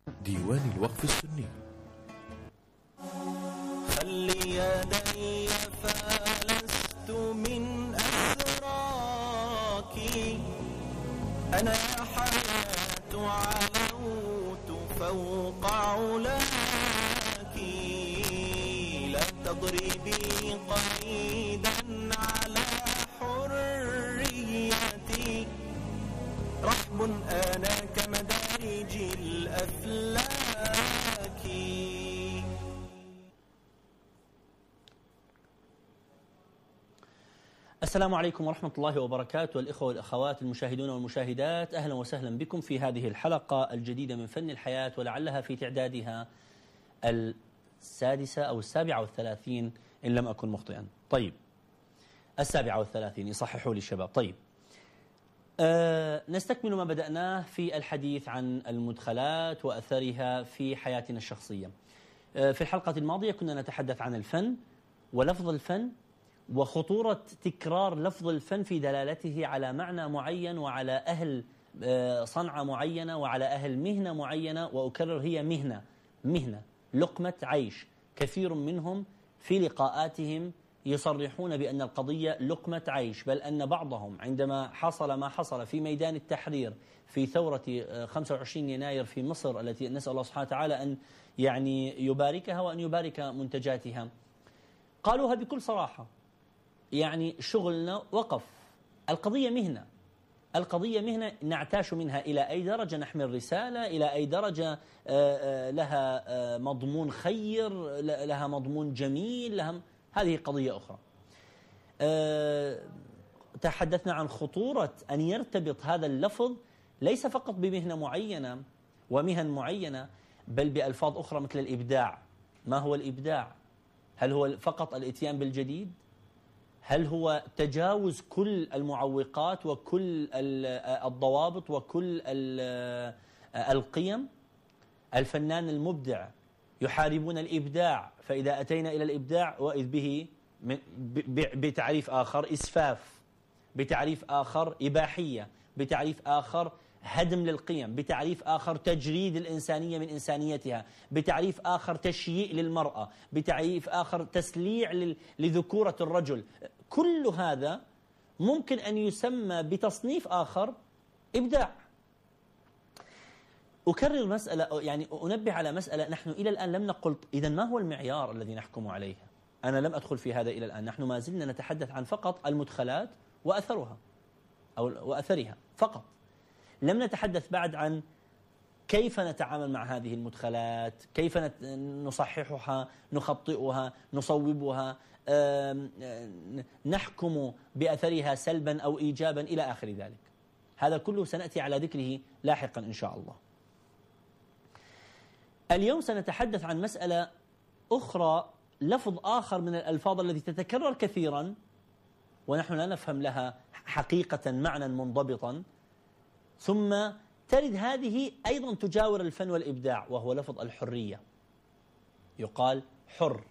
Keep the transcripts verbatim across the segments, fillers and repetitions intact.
ديوان الوقف السني. خلي يدي فلست من أسراكي، أنا يا حياة علوت فوق علاك، لا تضربي قيدا على حريتي، رحب أنا كمدارج الأفلاك. السلام عليكم ورحمة الله وبركاته، الإخوة والأخوات المشاهدون والمشاهدات، أهلا وسهلا بكم في هذه الحلقة الجديدة من فن الحياة، ولعلها في تعدادها السادسة أو السابعة والثلاثين إن لم أكن مخطئا. طيب، السابعة والثلاثين، يصححوا لي الشباب. طيب، أه نستكمل ما بدأناه في الحديث عن المدخلات وأثرها في حياتنا الشخصية. أه في الحلقة الماضية كنا نتحدث عن الفن ولفظ الفن وخطورة تكرار لفظ الفن في دلالته على معنى معين وعلى أهل صنعة معينة وعلى أهل مهنة معينة. وأكرر، هي مهنة مهنة لقمة عيش. كثير منهم في لقاءاتهم يصرحون بأن القضية لقمة عيش، بل أن بعضهم عندما حصل ما حصل في ميدان التحرير في ثورة خمسة وعشرين يناير في مصر، التي نسأل الله سبحانه وتعالى أن يعني يباركها وأن يبارك منتجاتها، قالوها بكل صراحة: يعني شغلنا وقف، القضية مهنة، القضية مهنة نعتاش منها إلى أي درجة نحمل رسالة، إلى أي درجة لها مضمون خير، لها مضمون جميل، لها هذه قضية أخرى. تحدثنا عن خطورة أن يرتبط هذا اللفظ ليس فقط بمهنة معينة ومهن معينة، بل بألفاظ أخرى مثل الإبداع. ما هو الإبداع؟ هل هو فقط الإتيان بالجديد؟ هل هو تجاوز كل المعوقات وكل الضوابط وكل القيم؟ الفنان المبدع يحاربون الإبداع، فإذا أتينا إلى الإبداع وإذ به بتعريف آخر إسفاف، بتعريف آخر إباحية، بتعريف آخر هدم للقيم، بتعريف آخر تجريد الإنسانية من إنسانيتها، بتعريف آخر تشييء للمرأة، بتعريف آخر تسليع لذكورة الرجل. كل هذا ممكن أن يسمى بتصنيف آخر إبداع. أكرر مسألة، يعني أنبه على مسألة نحن إلى الآن لم نقل إذن ما هو المعيار الذي نحكم عليه. أنا لم أدخل في هذا إلى الآن، نحن ما زلنا نتحدث عن فقط المدخلات وأثرها أو وأثرها فقط. لم نتحدث بعد عن كيف نتعامل مع هذه المدخلات، كيف نصححها، نخطئها، نصوبها، نحكم بأثرها سلبا أو إيجابا إلى آخر ذلك. هذا كله سنأتي على ذكره لاحقا إن شاء الله. اليوم سنتحدث عن مسألة أخرى، لفظ آخر من الألفاظ التي تتكرر كثيرا ونحن لا نفهم لها حقيقة معنى منضبطا، ثم ترد هذه أيضا تجاور الفن والإبداع، وهو لفظ الحرية. يقال حر،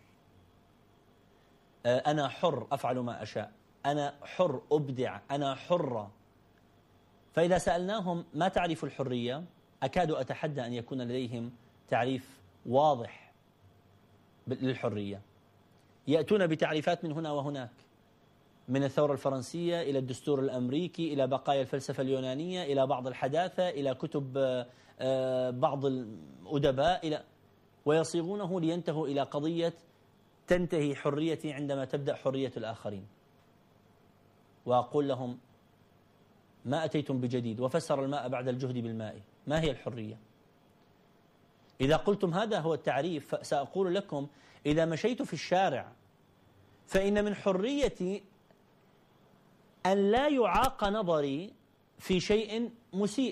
أنا حر أفعل ما أشاء، أنا حر أبدع، أنا حرة. فإذا سألناهم ما تعريف الحرية، أكاد أتحدى أن يكون لديهم تعريف واضح للحرية. يأتون بتعريفات من هنا وهناك، من الثورة الفرنسية إلى الدستور الأمريكي إلى بقايا الفلسفة اليونانية إلى بعض الحداثة إلى كتب بعض الأدباء، إلى ويصيغونه لينتهوا إلى قضية تنتهي حريتي عندما تبدأ حرية الآخرين. وأقول لهم: ما أتيتم بجديد، وفسر الماء بعد الجهد بالماء. ما هي الحرية؟ إذا قلتم هذا هو التعريف، سأقول لكم: إذا مشيت في الشارع فإن من حريتي أن لا يعاق نظري في شيء مسيء،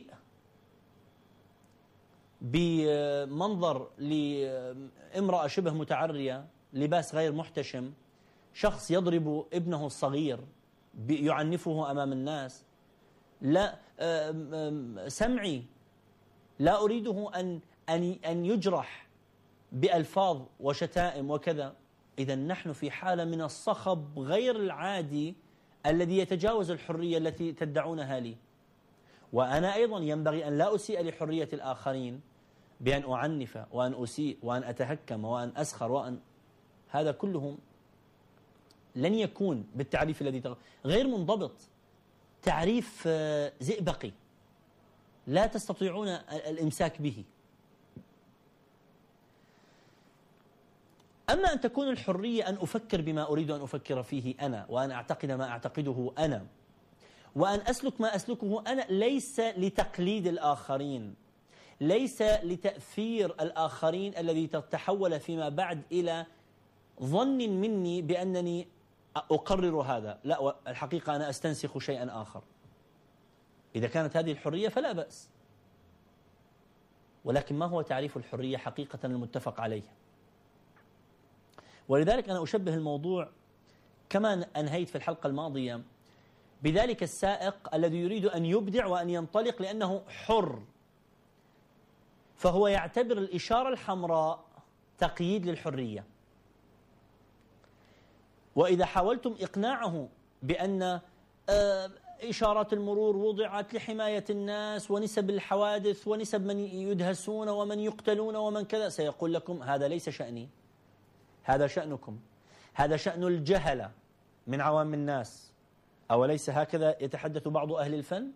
بمنظر لامرأة شبه متعرية، لباس غير محتشم، شخص يضرب ابنه الصغير يعنفه أمام الناس. لا، سمعي لا أريده أن أن أن يجرح بألفاظ وشتائم وكذا. إذا نحن في حالة من الصخب غير العادي الذي يتجاوز الحرية التي تدعونها لي. وأنا أيضا ينبغي أن لا أسيء لحرية الآخرين، بأن أعنف وأن أسيء وأن أتهكم وأن أسخر وأن هذا كله لن يكون بالتعريف الذي تغ... غير منضبط، تعريف زئبقي لا تستطيعون الإمساك به. أما أن تكون الحرية أن أفكر بما أريد أن أفكر فيه أنا، وأن أعتقد ما أعتقده أنا، وأن أسلك ما أسلكه أنا، ليس لتقليد الآخرين، ليس لتأثير الآخرين الذي تتحول فيما بعد إلى ظن مني بأنني أقرر هذا. لا، الحقيقة أنا أستنسخ شيئا آخر. إذا كانت هذه الحرية فلا بأس، ولكن ما هو تعريف الحرية حقيقة المتفق عليه؟ ولذلك أنا أشبه الموضوع كما أنهيت في الحلقة الماضية بذلك السائق الذي يريد أن يبدع وأن ينطلق لأنه حر، فهو يعتبر الإشارة الحمراء تقييد للحرية. وإذا حاولتم إقناعه بأن إشارات المرور وضعت لحماية الناس ونسب الحوادث ونسب من يدهسون ومن يقتلون ومن كذا، سيقول لكم هذا ليس شأني، هذا شأنكم، هذا شأن الجهلة من عوام الناس. أوليس هكذا يتحدث بعض أهل الفن؟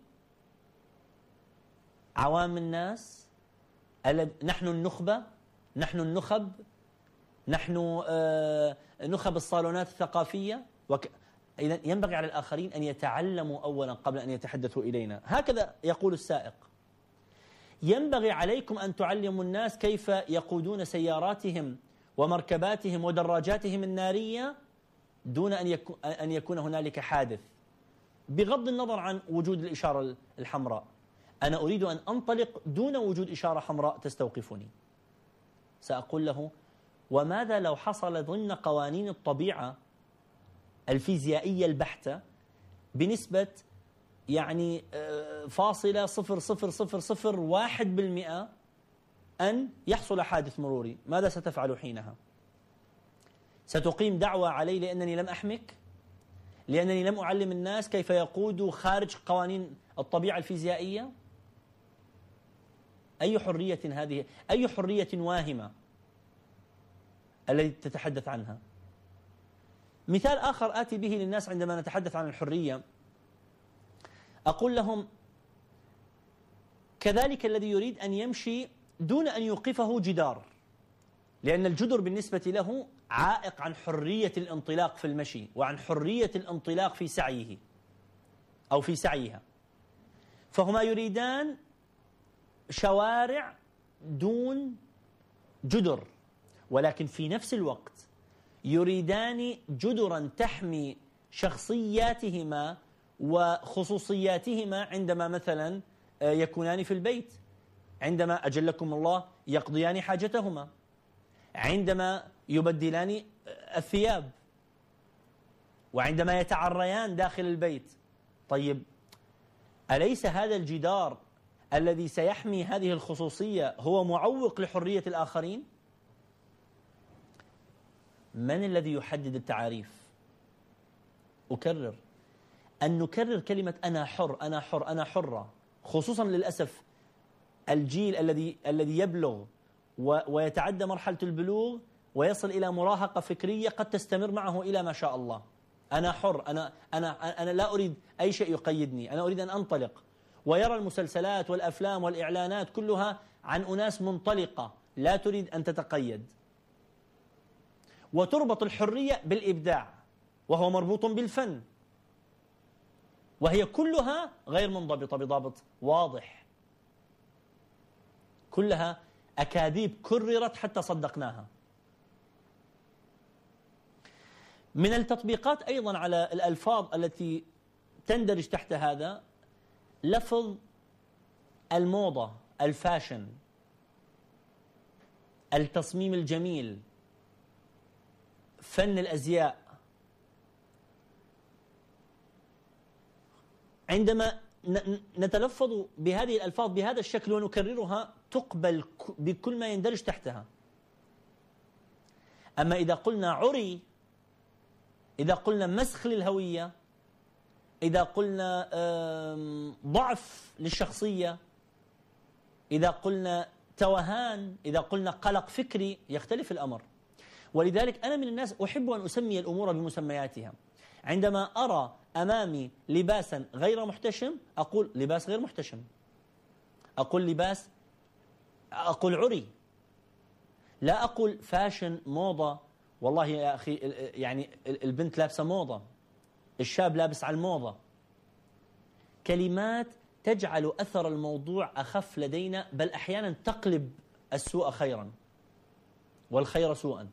عوام الناس، نحن النخبة، نحن النخب، نحن آه نخب الصالونات الثقافية. وك... إذن ينبغي على الآخرين أن يتعلموا أولا قبل أن يتحدثوا إلينا. هكذا يقول السائق. ينبغي عليكم أن تعلموا الناس كيف يقودون سياراتهم ومركباتهم ودراجاتهم النارية دون أن يكون أن يكون هنالك حادث، بغض النظر عن وجود الإشارة الحمراء. أنا أريد أن أنطلق دون وجود إشارة حمراء تستوقفني. سأقول له: وماذا لو حصل ضمن قوانين الطبيعة الفيزيائية البحتة بنسبة يعني فاصلة صفر صفر صفر صفر واحد بالمئة أن يحصل حادث مروري؟ ماذا ستفعل حينها؟ ستقيم دعوة علي لأنني لم أحمك؟ لأنني لم أعلم الناس كيف يقودوا خارج قوانين الطبيعة الفيزيائية؟ أي حرية هذه؟ أي حرية واهمة التي تتحدث عنها؟ مثال آخر آتي به للناس عندما نتحدث عن الحرية، أقول لهم: كذلك الذي يريد أن يمشي دون أن يوقفه جدار، لأن الجدر بالنسبة له عائق عن حرية الانطلاق في المشي وعن حرية الانطلاق في سعيه أو في سعيها، فهما يريدان شوارع دون جدر، ولكن في نفس الوقت يريدان جدرا تحمي شخصياتهما وخصوصياتهما عندما مثلا يكونان في البيت، عندما أجلكم الله يقضيان حاجتهما، عندما يبدلان الثياب، وعندما يتعريان داخل البيت. طيب، أليس هذا الجدار الذي سيحمي هذه الخصوصية هو معوق لحرية الآخرين؟ من الذي يحدد التعاريف؟ أكرر أن نكرر كلمة أنا حر أنا حر أنا حرة، خصوصا للأسف الجيل الذي الذي يبلغ ويتعدى مرحلة البلوغ ويصل إلى مراهقة فكرية قد تستمر معه إلى ما شاء الله. أنا حر، أنا أنا أنا لا أريد أي شيء يقيدني، أنا أريد أن أنطلق. ويرى المسلسلات والأفلام والإعلانات كلها عن أناس منطلقة لا تريد أن تتقيد، وتربط الحرية بالإبداع وهو مربوط بالفن، وهي كلها غير منضبطة بضابط واضح، كلها أكاذيب كررت حتى صدقناها. من التطبيقات أيضا على الألفاظ التي تندرج تحت هذا لفظ الموضة، الفاشن، التصميم الجميل، فن الأزياء. عندما نتلفظ بهذه الألفاظ بهذا الشكل ونكررها تقبل بكل ما يندرج تحتها. أما إذا قلنا عري، إذا قلنا مسخ للهوية، إذا قلنا ضعف للشخصية، إذا قلنا توهان، إذا قلنا قلق فكري يختلف الأمر. ولذلك أنا من الناس أحب أن أسمي الأمور بمسمياتها. عندما أرى أمامي لباسا غير محتشم أقول لباس غير محتشم، أقول لباس، أقول عري، لا أقول فاشن موضة. والله يا أخي يعني البنت لابسة موضة، الشاب لابس على الموضة. كلمات تجعل أثر الموضوع أخف لدينا، بل أحيانا تقلب السوء خيرا والخير سوءا.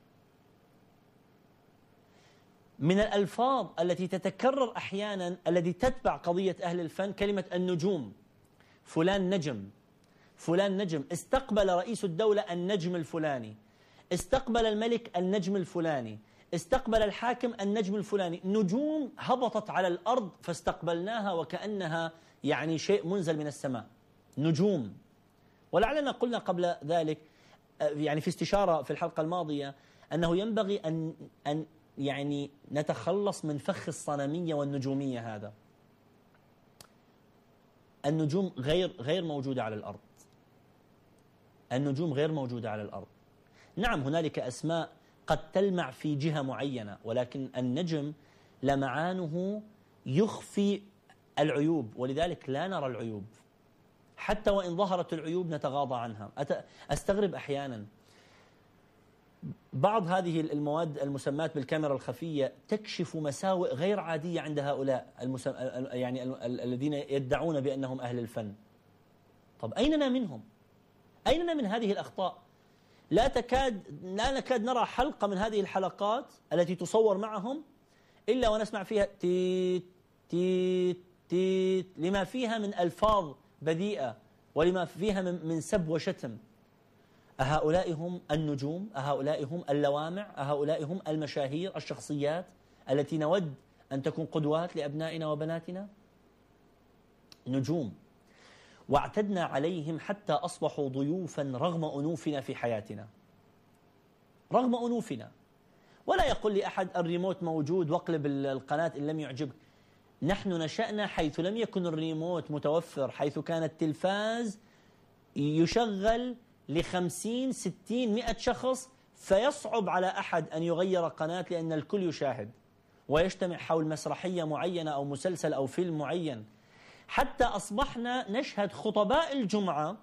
من الألفاظ التي تتكرر أحيانا التي تتبع قضية أهل الفن كلمة النجوم. فلان نجم، فلان نجم، استقبل رئيس الدولة النجم الفلاني، استقبل الملك النجم الفلاني، استقبل الحاكم النجم الفلاني. نجوم هبطت على الأرض فاستقبلناها وكأنها يعني شيء منزل من السماء، نجوم. ولعلنا قلنا قبل ذلك يعني في استشارة في الحلقة الماضية أنه ينبغي أن أن يعني نتخلص من فخ الصنمية والنجومية. هذا النجوم غير غير موجودة على الأرض، النجوم غير موجودة على الأرض. نعم هنالك أسماء قد تلمع في جهة معينة، ولكن النجم لمعانه يخفي العيوب، ولذلك لا نرى العيوب. حتى وإن ظهرت العيوب نتغاضى عنها. أستغرب أحيانا بعض هذه المواد المسماة بالكاميرا الخفية تكشف مساوئ غير عادية عند هؤلاء المسم... يعني الذين يدعون بأنهم أهل الفن. طب أيننا منهم؟ أيننا من هذه الأخطاء؟ لا تكاد لا نكاد نرى حلقة من هذه الحلقات التي تصور معهم إلا ونسمع فيها تيت تيت تيت، لما فيها من ألفاظ بذيئة ولما فيها من سب وشتم. أهؤلاء هم النجوم؟ أهؤلاء هم اللوامع؟ أهؤلاء هم المشاهير الشخصيات التي نود أن تكون قدوات لأبنائنا وبناتنا؟ نجوم، واعتدنا عليهم حتى أصبحوا ضيوفا رغم أنوفنا في حياتنا، رغم أنوفنا. ولا يقول لي أحد الريموت موجود واقلب القناة إن لم يعجبك. نحن نشأنا حيث لم يكن الريموت متوفر، حيث كان التلفاز يشغل لخمسين ستين مئة شخص، فيصعب على أحد أن يغير قناة لأن الكل يشاهد ويجتمع حول مسرحية معينة أو مسلسل أو فيلم معين. حتى أصبحنا نشهد خطباء الجمعة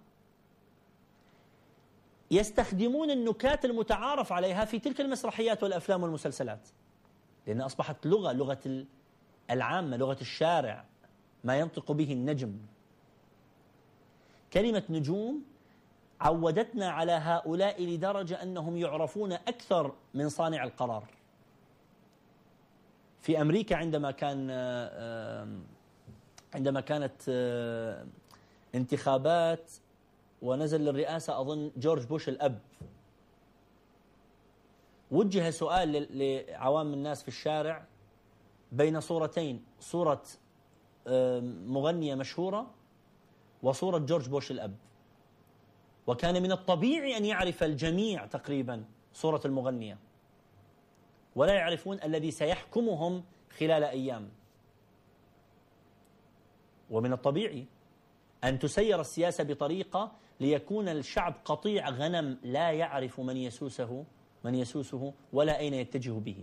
يستخدمون النكات المتعارف عليها في تلك المسرحيات والأفلام والمسلسلات، لأن أصبحت لغة لغة العامة، لغة الشارع، ما ينطق به النجم. كلمة نجوم عودتنا على هؤلاء لدرجة أنهم يعرفون أكثر من صانع القرار. في أمريكا عندما كان عندما كانت انتخابات ونزل للرئاسة أظن جورج بوش الأب، وجه سؤال لعوام الناس في الشارع بين صورتين، صورة مغنية مشهورة وصورة جورج بوش الأب، وكان من الطبيعي أن يعرف الجميع تقريبا صورة المغنية ولا يعرفون الذي سيحكمهم خلال أيام. ومن الطبيعي أن تسير السياسة بطريقة ليكون الشعب قطيع غنم لا يعرف من يسوسه من يسوسه ولا أين يتجه به،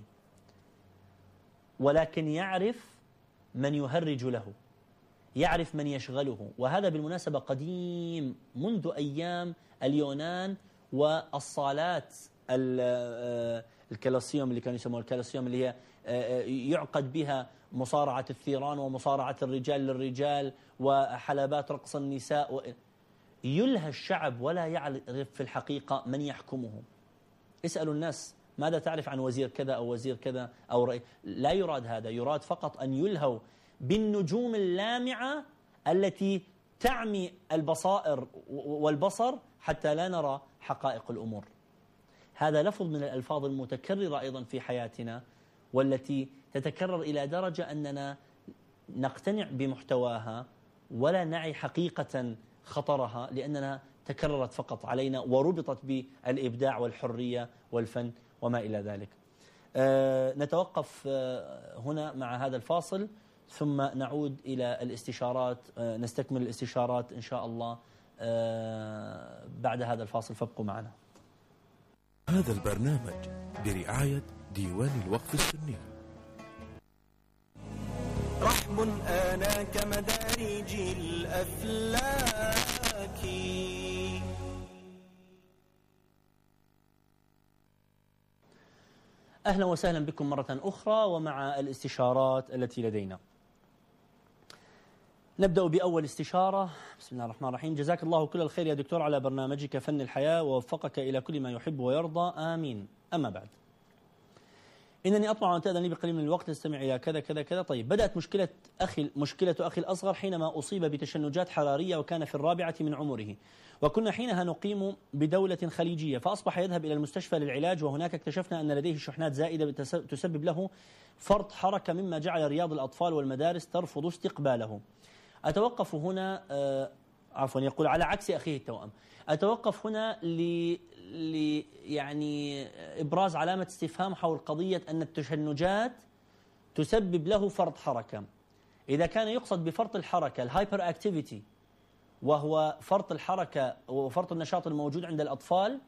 ولكن يعرف من يهرج له، يعرف من يشغله. وهذا بالمناسبة قديم منذ أيام اليونان والصالات الكلاسيوم اللي كانوا يسموها الكلاسيوم، اللي هي يعقد بها مصارعة الثيران ومصارعة الرجال للرجال وحلبات رقص النساء. يلهى الشعب ولا يعرف في الحقيقة من يحكمه. اسألوا الناس ماذا تعرف عن وزير كذا أو وزير كذا أو رئيس. لا يراد هذا، يراد فقط أن يلهوا بالنجوم اللامعة التي تعمي البصائر والبصر حتى لا نرى حقائق الأمور. هذا لفظ من الألفاظ المتكررة أيضا في حياتنا، والتي تتكرر إلى درجة أننا نقتنع بمحتواها ولا نعي حقيقة خطرها، لأننا تكررت فقط علينا وربطت بالإبداع والحرية والفن وما إلى ذلك. أه نتوقف أه هنا مع هذا الفاصل، ثم نعود إلى الاستشارات. أه نستكمل الاستشارات إن شاء الله بعد هذا الفاصل، فابقوا معنا. هذا البرنامج برعاية ديوان الوقف السني. رحب أنا كمدارج الأفلاك. أهلا وسهلا بكم مرة أخرى ومع الاستشارات التي لدينا. نبدأ بأول استشارة. بسم الله الرحمن الرحيم. جزاك الله كل الخير يا دكتور على برنامجك فن الحياة، ووفقك إلى كل ما يحب ويرضى، آمين. أما بعد، إنني أطمع أن تأذن لي بقليل من الوقت استمع إلى كذا كذا كذا. طيب، بدأت مشكلة أخي مشكلة أخي الأصغر حينما أصيب بتشنجات حرارية وكان في الرابعة من عمره، وكنا حينها نقيم بدولة خليجية، فأصبح يذهب إلى المستشفى للعلاج، وهناك اكتشفنا أن لديه شحنات زائدة تسبب له فرط حركة، مما جعل رياض الأطفال والمدارس ترفض استقباله. أتوقف هنا آه عفوا يقول على عكس أخيه التوأم. أتوقف هنا ل ل يعني إبراز علامة استفهام حول قضية أن التشنجات تسبب له فرط حركة. إذا كان يقصد بفرط الحركة الهايبر أكتيفيتي، وهو فرط الحركة وفرط النشاط الموجود عند الأطفال،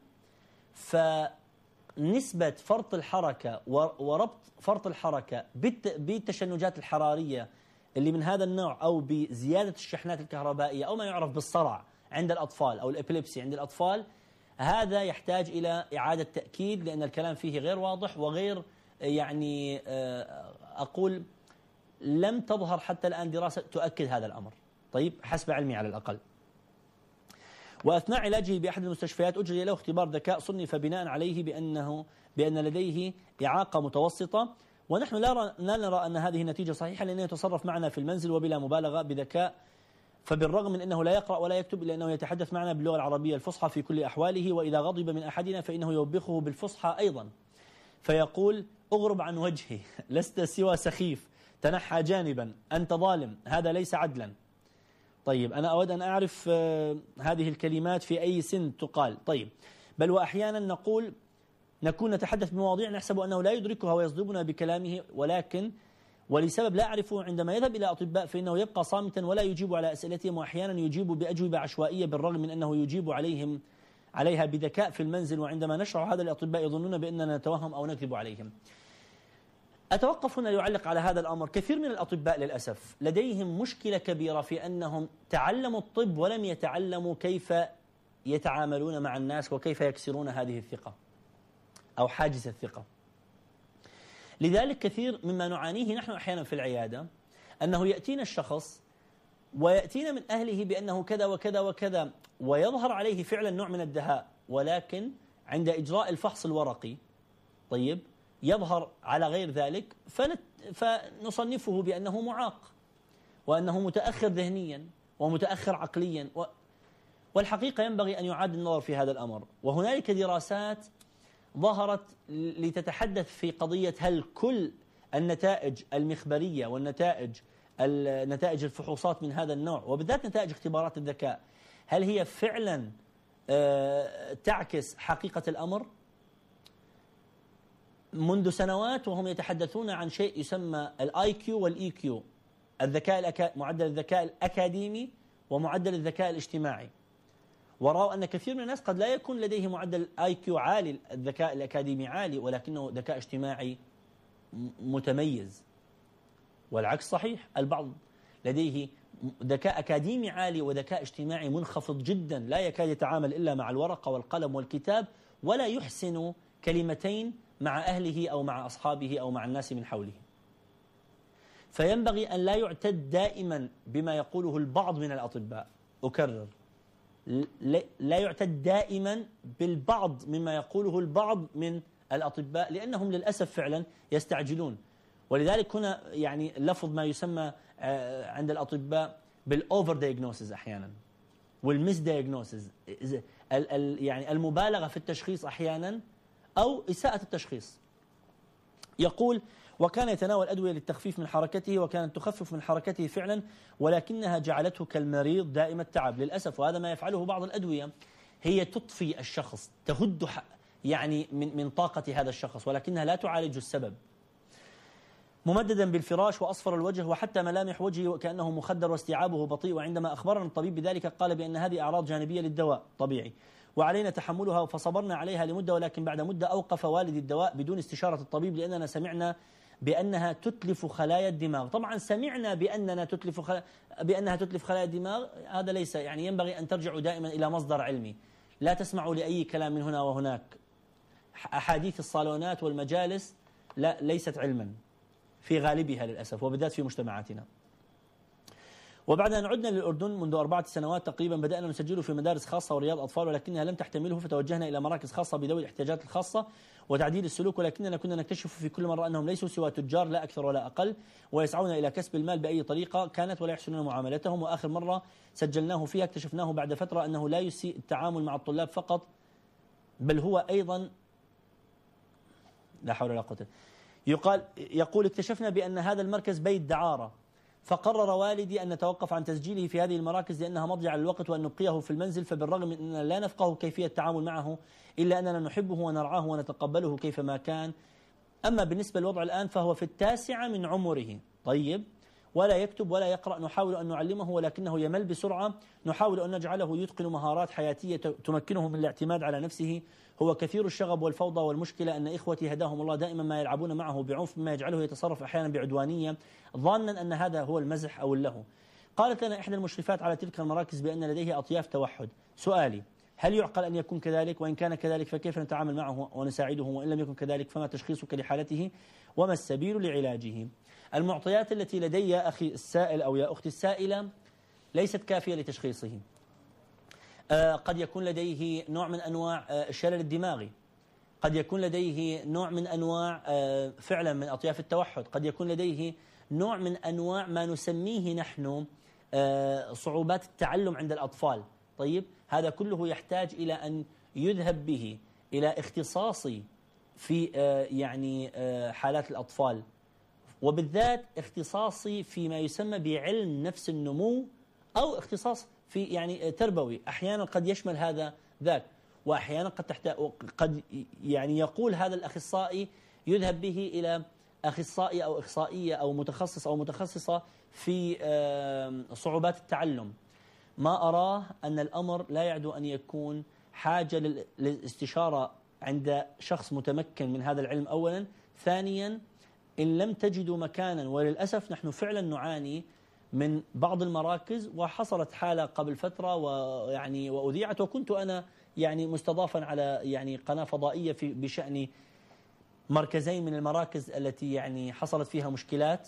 فنسبة فرط الحركة وربط فرط الحركة بالتشنجات الحرارية اللي من هذا النوع أو بزيادة الشحنات الكهربائية أو ما يعرف بالصرع عند الأطفال أو الإبيليبسي عند الأطفال، هذا يحتاج إلى إعادة تأكيد، لأن الكلام فيه غير واضح وغير يعني أقول لم تظهر حتى الآن دراسة تؤكد هذا الأمر. طيب، حسب علمي على الأقل. وأثناء علاجه بأحد المستشفيات أجري له اختبار ذكاء، صنف بناء عليه بأنه بأن لديه إعاقة متوسطة، ونحن لا نرى أن هذه النتيجة صحيحة، لأنه يتصرف معنا في المنزل وبلا مبالغة بذكاء، فبالرغم من أنه لا يقرأ ولا يكتب إلا أنه يتحدث معنا باللغة العربية الفصحى في كل أحواله، وإذا غضب من أحدنا فإنه يوبخه بالفصحى أيضا، فيقول اغرب عن وجهي، لست سوى سخيف، تنحى جانبا، أنت ظالم، هذا ليس عدلا. طيب، أنا أود أن أعرف هذه الكلمات في أي سن تقال. طيب، بل وأحيانا نقول نكون نتحدث بمواضيع نحسب أنه لا يدركها ويصدمنا بكلامه، ولكن ولسبب لا أعرفه عندما يذهب إلى أطباء فإنه يبقى صامتا ولا يجيب على أسئلتهم، وأحيانا يجيب بأجوبة عشوائية بالرغم من أنه يجيب عليهم عليها بذكاء في المنزل، وعندما نشرح هذا الأطباء يظنون بأننا نتوهم أو نكذب عليهم. أتوقف هنا ليعلق على هذا الأمر. كثير من الأطباء للأسف لديهم مشكلة كبيرة في أنهم تعلموا الطب ولم يتعلموا كيف يتعاملون مع الناس وكيف يكسرون هذه الثقة أو حاجز الثقة. لذلك كثير مما نعانيه نحن أحيانا في العيادة أنه يأتينا الشخص ويأتينا من أهله بأنه كذا وكذا وكذا، ويظهر عليه فعلا نوع من الدهاء، ولكن عند إجراء الفحص الورقي طيب يظهر على غير ذلك، فنصنفه بأنه معاق وأنه متأخر ذهنيا ومتأخر عقليا، والحقيقة ينبغي أن يعاد النظر في هذا الأمر. وهنالك دراسات ظهرت لتتحدث في قضية هل كل النتائج المخبرية والنتائج نتائج الفحوصات من هذا النوع، وبالذات نتائج اختبارات الذكاء، هل هي فعلا تعكس حقيقة الأمر؟ منذ سنوات وهم يتحدثون عن شيء يسمى الاي كيو والاي كيو، الذكاء الأكا... معدل الذكاء الأكاديمي ومعدل الذكاء الاجتماعي، ورأوا أن كثير من الناس قد لا يكون لديه معدل اي كيو عالي، الذكاء الأكاديمي عالي، ولكنه ذكاء اجتماعي متميز، والعكس صحيح، البعض لديه ذكاء أكاديمي عالي وذكاء اجتماعي منخفض جدا، لا يكاد يتعامل إلا مع الورقة والقلم والكتاب، ولا يحسن كلمتين مع أهله أو مع أصحابه أو مع الناس من حوله. فينبغي أن لا يعتد دائما بما يقوله البعض من الأطباء، أكرر، لا يعتد دائما بالبعض مما يقوله البعض من الأطباء، لأنهم للأسف فعلا يستعجلون. ولذلك هنا يعني لفظ ما يسمى عند الأطباء بالأوفر دايجنوسيس أحيانا والمس دايجنوسيس، يعني المبالغة في التشخيص أحيانا أو إساءة التشخيص. يقول وكان يتناول أدوية للتخفيف من حركته وكانت تخفف من حركته فعلا، ولكنها جعلته كالمريض دائم التعب للأسف. وهذا ما يفعله بعض الأدوية، هي تطفي الشخص، تهد يعني من من طاقة هذا الشخص، ولكنها لا تعالج السبب. ممددا بالفراش وأصفر الوجه وحتى ملامح وجهه كأنه مخدر واستيعابه بطيء. وعندما أخبرنا الطبيب بذلك قال بأن هذه أعراض جانبية للدواء طبيعي وعلينا تحملها، فصبرنا عليها لمدة، ولكن بعد مدة أوقف والدي الدواء بدون استشارة الطبيب لأننا سمعنا بأنها تتلف خلايا الدماغ. طبعا سمعنا بأننا تتلف خلا... بأنها تتلف خلايا الدماغ، هذا ليس يعني ينبغي أن ترجعوا دائما إلى مصدر علمي، لا تسمعوا لأي كلام من هنا وهناك. أحاديث الصالونات والمجالس لا ليست علما في غالبها للأسف، وبالذات في مجتمعاتنا. وبعد أن عدنا للأردن منذ أربعة سنوات تقريبا بدأنا نسجله في مدارس خاصة ورياض أطفال، ولكنها لم تحتمله فتوجهنا إلى مراكز خاصة بذوي الاحتياجات الخاصة وتعديل السلوك، ولكننا كنا نكتشف في كل مرة أنهم ليسوا سوى تجار لا أكثر ولا أقل، ويسعون إلى كسب المال بأي طريقة كانت ولا يحسنون معاملتهم. وآخر مرة سجلناه فيها اكتشفناه بعد فترة أنه لا يسيء التعامل مع الطلاب فقط، بل هو أيضا لا حول ولا قوة. يقال يقول اكتشفنا بأن هذا المركز بيت دعارة، فقرر والدي أن نتوقف عن تسجيله في هذه المراكز لأنها مضيعة للوقت وأن نبقيه في المنزل، فبالرغم من أننا لا نفقه كيفية التعامل معه إلا أننا نحبه ونرعاه ونتقبله كيفما كان. أما بالنسبة للوضع الآن فهو في التاسعة من عمره، طيب، ولا يكتب ولا يقرأ. نحاول أن نعلمه ولكنه يمل بسرعة، نحاول أن نجعله يتقن مهارات حياتية تمكنه من الاعتماد على نفسه. هو كثير الشغب والفوضى، والمشكلة أن إخوتي هداهم الله دائما ما يلعبون معه بعنف مما يجعله يتصرف أحيانا بعدوانية ظانا أن هذا هو المزح أو اللهو. قالت لنا إحدى المشرفات على تلك المراكز بأن لديه أطياف توحد. سؤالي: هل يعقل أن يكون كذلك؟ وإن كان كذلك فكيف نتعامل معه ونساعده؟ وإن لم يكن كذلك فما تشخيصك لحالته وما السبيل لعلاجه؟ المعطيات التي لدي أخي السائل أو يا أختي السائلة ليست كافية لتشخيصه. آه قد يكون لديه نوع من أنواع آه الشلل الدماغي، قد يكون لديه نوع من أنواع آه فعلا من أطياف التوحد، قد يكون لديه نوع من أنواع ما نسميه نحن آه صعوبات التعلم عند الأطفال. طيب، هذا كله يحتاج إلى أن يذهب به إلى اختصاصي في آه يعني آه حالات الأطفال، وبالذات اختصاصي فيما يسمى بعلم نفس النمو، أو اختصاص في يعني تربوي. أحيانا قد يشمل هذا ذاك، وأحيانا قد تحتاج قد يعني يقول هذا الأخصائي يذهب به إلى أخصائي أو إخصائية أو متخصص أو متخصصة في صعوبات التعلم. ما أراه أن الأمر لا يعدو أن يكون حاجة للاستشارة عند شخص متمكن من هذا العلم أولا. ثانيا، إن لم تجدوا مكانا، وللأسف نحن فعلا نعاني من بعض المراكز، وحصلت حالة قبل فترة ويعني وأذيعت، وكنت أنا يعني مستضافا على يعني قناة فضائية في بشأن مركزين من المراكز التي يعني حصلت فيها مشكلات.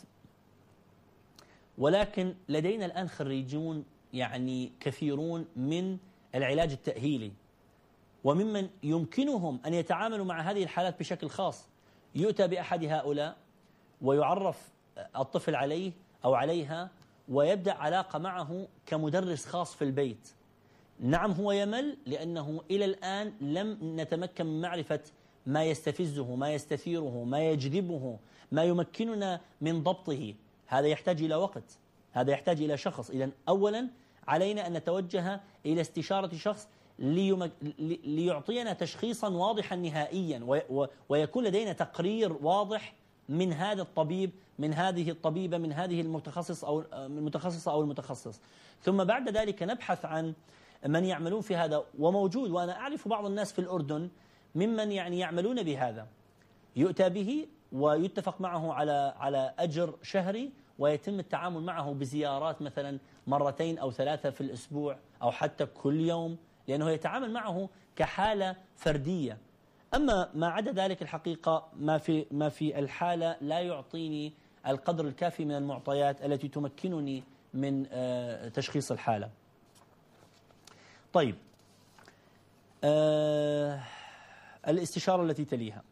ولكن لدينا الآن خريجون يعني كثيرون من العلاج التأهيلي، وممن يمكنهم أن يتعاملوا مع هذه الحالات بشكل خاص. يؤتى بأحد هؤلاء ويعرف الطفل عليه أو عليها، ويبدأ علاقة معه كمدرس خاص في البيت. نعم، هو يمل لأنه إلى الآن لم نتمكن من معرفة ما يستفزه، ما يستثيره، ما يجذبه، ما يمكننا من ضبطه. هذا يحتاج إلى وقت، هذا يحتاج إلى شخص. إذن أولا علينا أن نتوجه إلى استشارة شخص ليعطينا تشخيصا واضحا نهائيا، ويكون لدينا تقرير واضح من هذا الطبيب، من هذه الطبيبة، من هذه المتخصص أو المتخصصة أو المتخصص. ثم بعد ذلك نبحث عن من يعملون في هذا، وموجود، وأنا أعرف بعض الناس في الأردن ممن يعني يعملون بهذا. يؤتى به ويتفق معه على على أجر شهري، ويتم التعامل معه بزيارات مثلا مرتين أو ثلاثة في الأسبوع أو حتى كل يوم، لأنه يتعامل معه كحالة فردية. أما ما عدا ذلك الحقيقة ما في ما في الحالة لا يعطيني القدر الكافي من المعطيات التي تمكنني من تشخيص الحالة. طيب، آه الاستشارة التي تليها.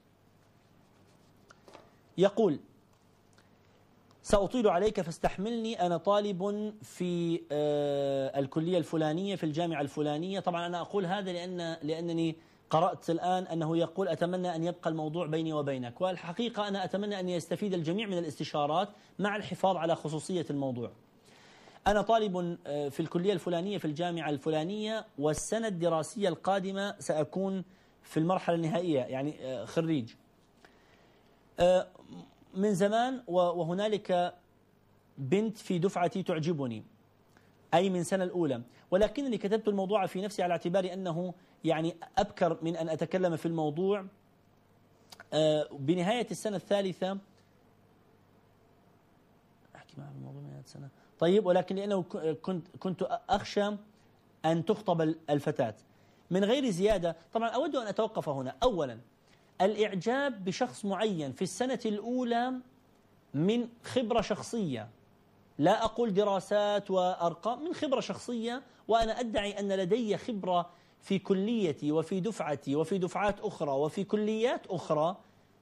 يقول: سأطيل عليك فاستحملني، أنا طالب في آه الكلية الفلانية في الجامعة الفلانية. طبعا أنا أقول هذا لأن لأنني قرأت الآن أنه يقول: أتمنى أن يبقى الموضوع بيني وبينك. والحقيقة أنا أتمنى أن يستفيد الجميع من الاستشارات مع الحفاظ على خصوصية الموضوع. أنا طالب في الكلية الفلانية في الجامعة الفلانية، والسنة الدراسية القادمة سأكون في المرحلة النهائية، يعني خريج. من زمان وهنالك بنت في دفعتي تعجبني، أي من سنة الأولى، ولكنني كتبت الموضوع في نفسي على اعتبار أنه يعني أبكر من أن أتكلم في الموضوع. بنهاية السنة الثالثة أحكي معه الموضوع من هذه السنة، طيب، ولكن لأنه كنت كنت أخشى أن تخطب الفتاة من غير زيادة. طبعا أود أن أتوقف هنا. أولا، الإعجاب بشخص معين في السنة الأولى من خبرة شخصية، لا أقول دراسات وأرقام، من خبرة شخصية، وأنا أدعي أن لدي خبرة في كليتي وفي دفعتي وفي دفعات أخرى وفي كليات أخرى.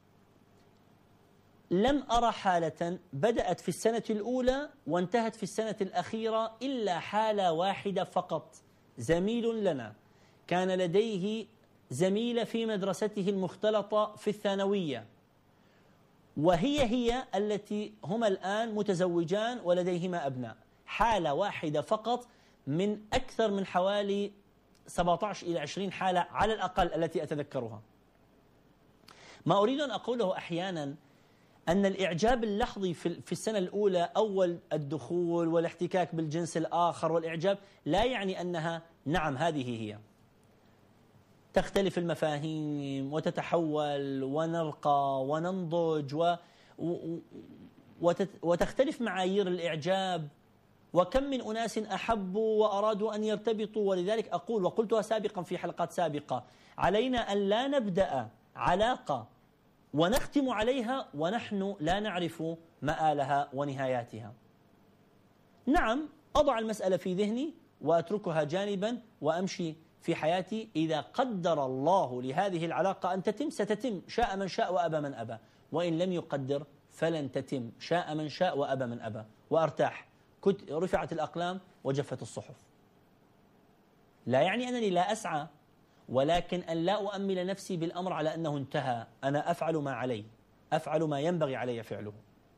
لم أرى حالة بدأت في السنة الأولى وانتهت في السنة الأخيرة إلا حالة واحدة فقط. زميل لنا كان لديه زميلة في مدرسته المختلطة في الثانوية، وهي هي التي هما الآن متزوجان ولديهما أبناء. حالة واحدة فقط من أكثر من حوالي سبعة عشر إلى عشرين حالة على الأقل التي أتذكرها. ما أريد أن أقوله أحيانا أن الإعجاب اللحظي في السنة الأولى، أول الدخول والاحتكاك بالجنس الآخر والإعجاب، لا يعني أنها نعم هذه هي. تختلف المفاهيم وتتحول ونرقى وننضج و... وتت... وتختلف معايير الإعجاب. وكم من أناس أحبوا وأرادوا أن يرتبطوا. ولذلك أقول وقلتها سابقا في حلقات سابقة، علينا أن لا نبدأ علاقة ونختم عليها ونحن لا نعرف مآلها ونهاياتها. نعم، أضع المسألة في ذهني وأتركها جانبا وأمشي في حياتي. إذا قدر الله لهذه العلاقة أن تتم ستتم، شاء من شاء وأبى من أبى، وإن لم يقدر فلن تتم، شاء من شاء وأبى من أبى، وأرتاح. كنت رفعت الأقلام وجفت الصحف. لا يعني أنني لا أسعى، ولكن أن لا أؤمل نفسي بالأمر على أنه انتهى. أنا أفعل ما علي، أفعل ما ينبغي علي فعله.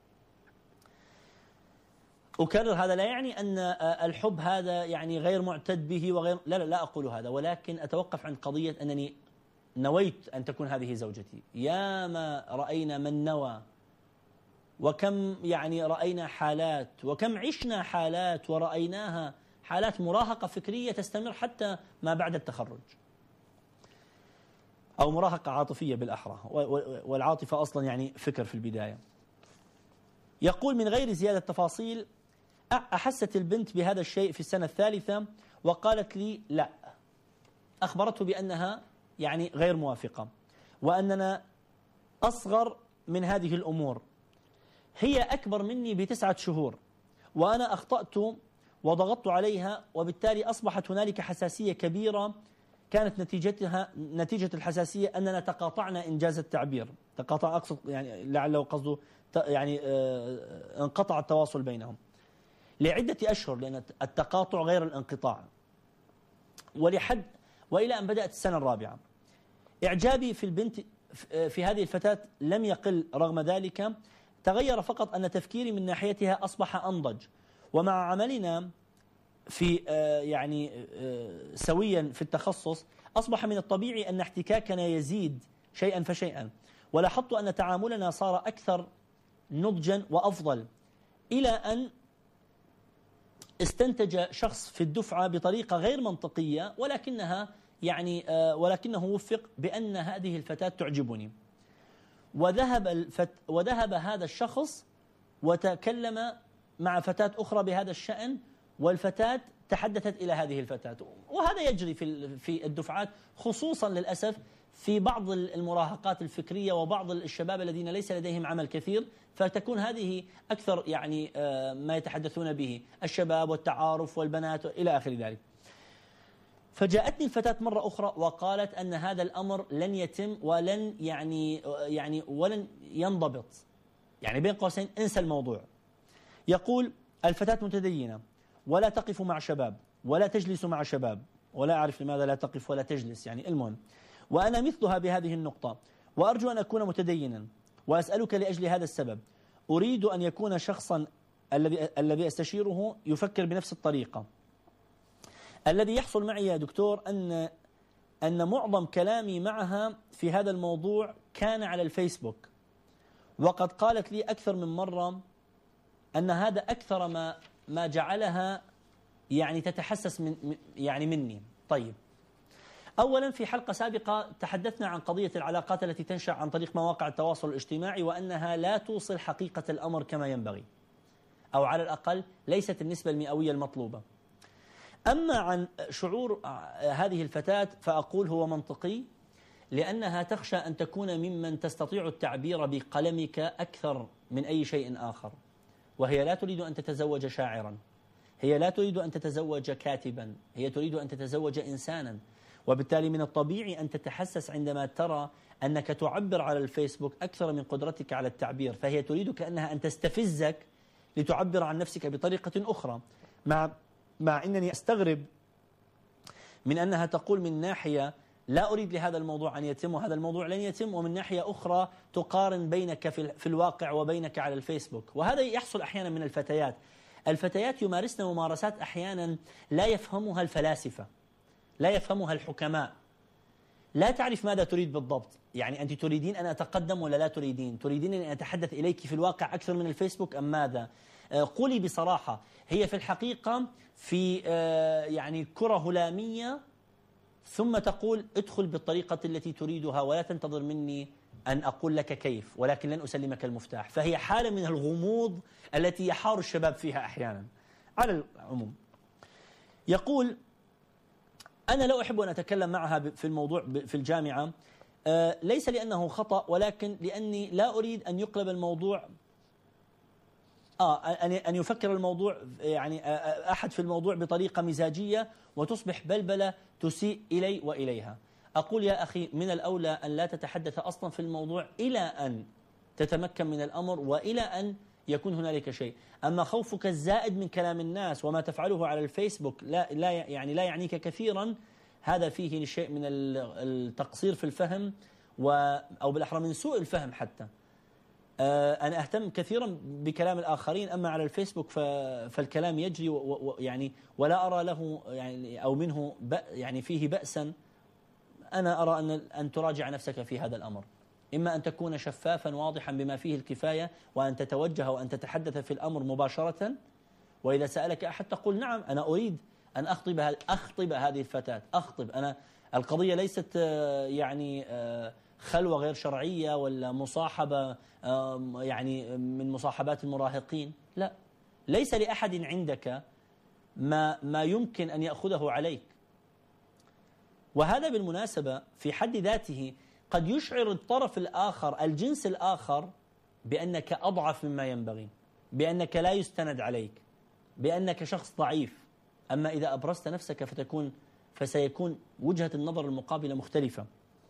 أكرر، هذا لا يعني أن الحب هذا يعني غير معتد به وغير، لا لا لا أقول هذا، ولكن أتوقف عند قضية أنني نويت أن تكون هذه زوجتي. يا ما رأينا من نوى، وكم يعني رأينا حالات، وكم عشنا حالات ورأيناها، حالات مراهقة فكرية تستمر حتى ما بعد التخرج، أو مراهقة عاطفية بالأحرى، والعاطفة أصلا يعني فكر في البداية. يقول من غير زيادة تفاصيل: أحست البنت بهذا الشيء في السنة الثالثة وقالت لي لا. أخبرته بأنها يعني غير موافقة، وأننا أصغر من هذه الأمور. هي أكبر مني بتسعة شهور، وأنا أخطأت وضغطت عليها، وبالتالي أصبحت هنالك حساسية كبيرة. كانت نتيجتها نتيجة الحساسية أننا تقاطعنا، إنجاز التعبير، تقاطع أقصد يعني لعله قصده يعني آه انقطع التواصل بينهم لعدة أشهر، لأن التقاطع غير الانقطاع. ولحد وإلى أن بدأت السنة الرابعة. إعجابي في البنت في هذه الفتاة لم يقل رغم ذلك، تغير فقط أن تفكيري من ناحيتها أصبح أنضج. ومع عملنا في آه يعني آه سويا في التخصص، أصبح من الطبيعي أن احتكاكنا يزيد شيئا فشيئا، ولاحظت أن تعاملنا صار أكثر نضجا وأفضل، إلى أن استنتج شخص في الدفعة بطريقة غير منطقية، ولكنها يعني آه ولكنه وفق بأن هذه الفتاة تعجبني. وذهب الفت وذهب هذا الشخص وتكلم مع فتاة أخرى بهذا الشأن، والفتاة تحدثت إلى هذه الفتاة. وهذا يجري في في الدفعات، خصوصا للأسف في بعض المراهقات الفكرية وبعض الشباب الذين ليس لديهم عمل كثير، فتكون هذه أكثر يعني ما يتحدثون به الشباب والتعارف والبنات إلى آخر ذلك. فجاءتني الفتاة مرة أخرى وقالت أن هذا الأمر لن يتم ولن يعني يعني ولن ينضبط، يعني بين قوسين انسى الموضوع. يقول: الفتاة متدينة ولا تقف مع شباب ولا تجلس مع شباب، ولا أعرف لماذا لا تقف ولا تجلس، يعني المهم. وأنا مثلها بهذه النقطة، وأرجو أن أكون متدينا، وأسألك لأجل هذا السبب. أريد أن يكون شخصا الذي الذي أستشيره يفكر بنفس الطريقة. الذي يحصل معي يا دكتور أن أن معظم كلامي معها في هذا الموضوع كان على الفيسبوك، وقد قالت لي أكثر من مرة أن هذا أكثر ما ما جعلها يعني تتحسس من يعني مني. طيب، أولا في حلقة سابقة تحدثنا عن قضية العلاقات التي تنشأ عن طريق مواقع التواصل الاجتماعي، وأنها لا توصل حقيقة الأمر كما ينبغي، أو على الأقل ليست النسبة المئوية المطلوبة. أما عن شعور هذه الفتاة فأقول هو منطقي، لأنها تخشى أن تكون ممن تستطيع التعبير بقلمك أكثر من أي شيء آخر، وهي لا تريد أن تتزوج شاعرا، هي لا تريد أن تتزوج كاتبا، هي تريد أن تتزوج إنسانا، وبالتالي من الطبيعي أن تتحسس عندما ترى أنك تعبر على الفيسبوك أكثر من قدرتك على التعبير، فهي تريد كأنها أن تستفزك لتعبر عن نفسك بطريقة أخرى. مع مع أنني أستغرب من أنها تقول من ناحية لا أريد لهذا الموضوع أن يتم وهذا الموضوع لن يتم، ومن ناحية أخرى تقارن بينك في الواقع وبينك على الفيسبوك. وهذا يحصل أحيانا من الفتيات. الفتيات يمارسن ممارسات أحيانا لا يفهمها الفلاسفة، لا يفهمها الحكماء، لا تعرف ماذا تريد بالضبط. يعني أنت تريدين أن أتقدم ولا لا تريدين؟ تريدين أن أتحدث إليك في الواقع أكثر من الفيسبوك أم ماذا؟ قولي بصراحة. هي في الحقيقة في يعني كرة هلامية، ثم تقول ادخل بالطريقة التي تريدها ولا تنتظر مني أن أقول لك كيف، ولكن لن أسلمك المفتاح. فهي حالة من الغموض التي يحار الشباب فيها أحيانا. على العموم يقول أنا لا أحب أن أتكلم معها في الموضوع في الجامعة، ليس لأنه خطأ، ولكن لأني لا أريد أن يقلب الموضوع آه أن يفكر الموضوع يعني أحد في الموضوع بطريقة مزاجية وتصبح بلبلة تسيء إلي وإليها. أقول يا أخي من الأولى أن لا تتحدث أصلا في الموضوع إلى أن تتمكن من الأمر وإلى أن يكون هنالك شيء. أما خوفك الزائد من كلام الناس وما تفعله على الفيسبوك لا لا يعني لا يعنيك كثيرا، هذا فيه شيء من التقصير في الفهم و أو بالأحرى من سوء الفهم حتى. أنا أهتم كثيرا بكلام الآخرين، أما على الفيسبوك فالكلام يجري ويعني ولا أرى له يعني أو منه يعني فيه بأسا. أنا أرى أن أن تراجع نفسك في هذا الأمر، إما أن تكون شفافا واضحا بما فيه الكفاية وأن تتوجه وأن تتحدث في الأمر مباشرة، وإذا سألك أحد تقول نعم أنا أريد أن أخطب أخطب هذه الفتاة، أخطب. أنا القضية ليست يعني خلوة غير شرعية ولا مصاحبة يعني من مصاحبات المراهقين، لا، ليس لأحد عندك ما ما يمكن أن يأخذه عليك. وهذا بالمناسبة في حد ذاته قد يشعر الطرف الآخر الجنس الآخر بأنك أضعف مما ينبغي، بأنك لا يستند عليك، بأنك شخص ضعيف. أما إذا أبرزت نفسك فتكون فسيكون وجهة النظر المقابلة مختلفة.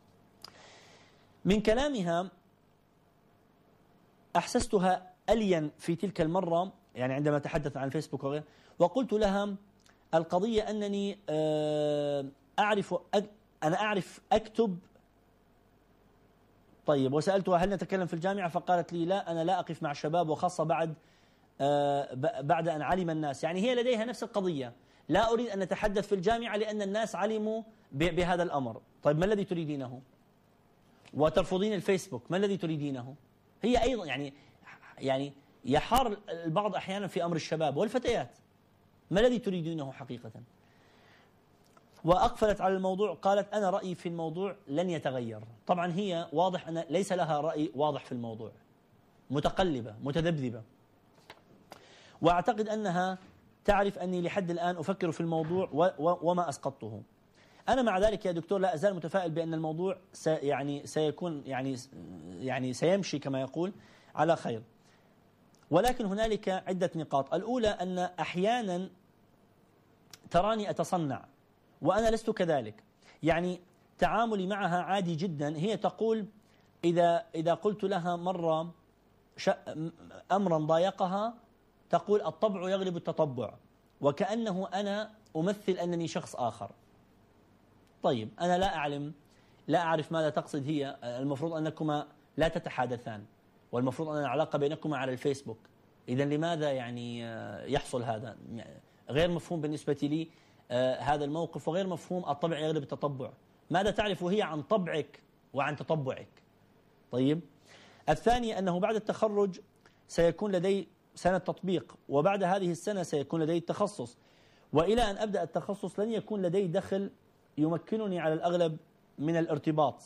من كلامها أحسستها ألين في تلك المرة، يعني عندما تحدث عن الفيسبوك وغيره، وقلت لها القضية أنني أعرف أنا أعرف أكتب. طيب، وسألتها هل نتكلم في الجامعة؟ فقالت لي لا، أنا لا أقف مع الشباب، وخاصة بعد بعد أن علم الناس. يعني هي لديها نفس القضية، لا أريد أن نتحدث في الجامعة لأن الناس علموا بهذا الأمر. طيب ما الذي تريدينه؟ وترفضين الفيسبوك، ما الذي تريدينه؟ هي أيضا يعني يعني يحار البعض أحيانا في أمر الشباب والفتيات، ما الذي تريدينه حقيقة؟ وأقفلت على الموضوع، قالت أنا رأيي في الموضوع لن يتغير. طبعا هي واضح أن ليس لها رأي واضح في الموضوع، متقلبة متذبذبة. وأعتقد أنها تعرف أني لحد الآن أفكر في الموضوع وما أسقطته. أنا مع ذلك يا دكتور لا أزال متفائل بأن الموضوع سي يعني سيكون يعني يعني سيمشي كما يقول على خير. ولكن هنالك عدة نقاط. الأولى أن أحيانا تراني أتصنع وأنا لست كذلك. يعني تعاملي معها عادي جدا. هي تقول إذا إذا قلت لها مرة أمرا ضايقها تقول الطبع يغلب التطبع، وكأنه أنا أمثل أنني شخص آخر. طيب أنا لا أعلم لا أعرف ماذا تقصد هي. المفروض أنكما لا تتحادثان، والمفروض أن العلاقة بينكما على الفيسبوك. إذن لماذا يعني يحصل هذا؟ غير مفهوم بالنسبة لي هذا الموقف، وغير مفهوم الطبع يغلب التطبع. ماذا تعرف هي عن طبعك وعن تطبعك؟ طيب الثاني أنه بعد التخرج سيكون لدي سنة تطبيق، وبعد هذه السنة سيكون لدي التخصص، وإلى أن أبدأ التخصص لن يكون لدي دخل يمكنني على الأغلب من الارتباط.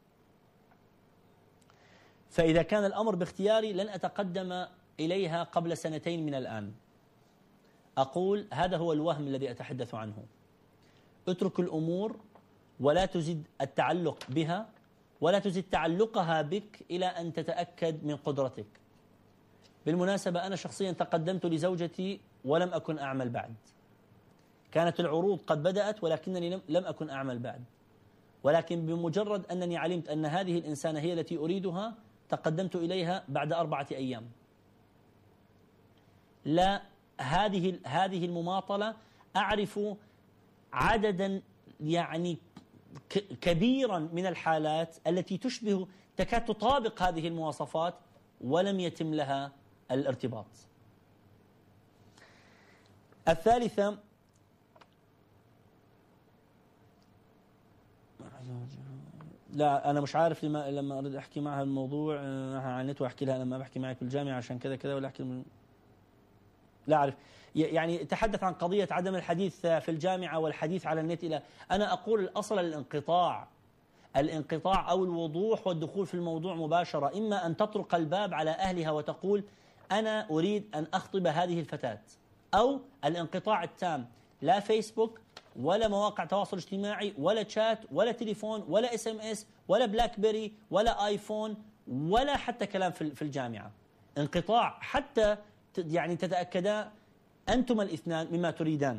فإذا كان الأمر باختياري لن أتقدم إليها قبل سنتين من الآن. أقول هذا هو الوهم الذي أتحدث عنه. اترك الأمور ولا تزد التعلق بها ولا تزد تعلقها بك إلى أن تتأكد من قدرتك. بالمناسبة أنا شخصيا تقدمت لزوجتي ولم أكن أعمل بعد. كانت العروض قد بدأت ولكنني لم أكن أعمل بعد، ولكن بمجرد أنني علمت أن هذه الإنسانة هي التي أريدها تقدمت إليها بعد أربعة أيام. لا، هذه هذه المماطلة أعرف عددا يعني كبيرا من الحالات التي تشبه تكاد تطابق هذه المواصفات ولم يتم لها الارتباط. الثالثة لا أنا مش عارف لما لما أريد أحكي معها الموضوع عنيت وأحكي لها لما بحكي معك في الجامعة عشان كذا كذا ولا أحكي من... لا أعرف. يعني تحدث عن قضية عدم الحديث في الجامعة والحديث على النت. إلى أنا أقول الأصل الانقطاع الانقطاع أو الوضوح والدخول في الموضوع مباشرة. إما أن تطرق الباب على أهلها وتقول أنا أريد أن أخطب هذه الفتاة، أو الانقطاع التام، لا فيسبوك ولا مواقع تواصل اجتماعي ولا شات ولا تليفون ولا اس ام اس ولا بلاك بيري ولا ايفون ولا حتى كلام في الجامعة. انقطاع حتى يعني تتأكدا أنتم الاثنان مما تريدان.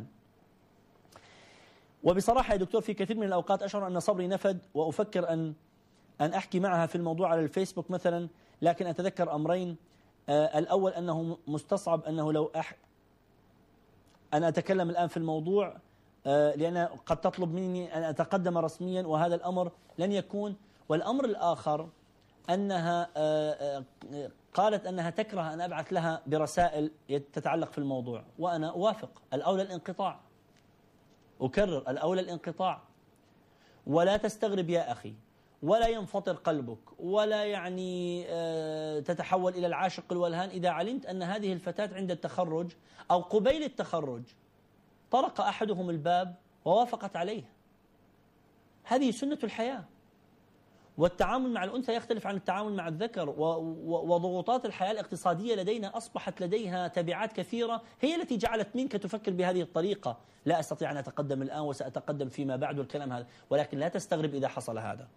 وبصراحة يا دكتور في كثير من الأوقات أشعر أن صبري نفد وأفكر أن أن أحكي معها في الموضوع على الفيسبوك مثلا، لكن أتذكر أمرين. آه الأول أنه مستصعب أنه لو أح أنا أتكلم الآن في الموضوع آه لأن قد تطلب مني أن أتقدم رسميا وهذا الأمر لن يكون. والأمر الآخر أنها آه آه قالت أنها تكره أن أبعث لها برسائل تتعلق في الموضوع، وأنا أوافق. الأولى الانقطاع، أكرر الأولى الانقطاع. ولا تستغرب يا أخي ولا ينفطر قلبك ولا يعني تتحول إلى العاشق الولهان إذا علمت أن هذه الفتاة عند التخرج أو قبيل التخرج طرق أحدهم الباب ووافقت عليه. هذه سنة الحياة. والتعامل مع الأنثى يختلف عن التعامل مع الذكر، وضغوطات الحياة الاقتصادية لدينا أصبحت لديها تبعات كثيرة هي التي جعلت منك تفكر بهذه الطريقة. لا أستطيع أن أتقدم الآن وسأتقدم فيما بعد والكلام هذا، ولكن لا تستغرب إذا حصل هذا.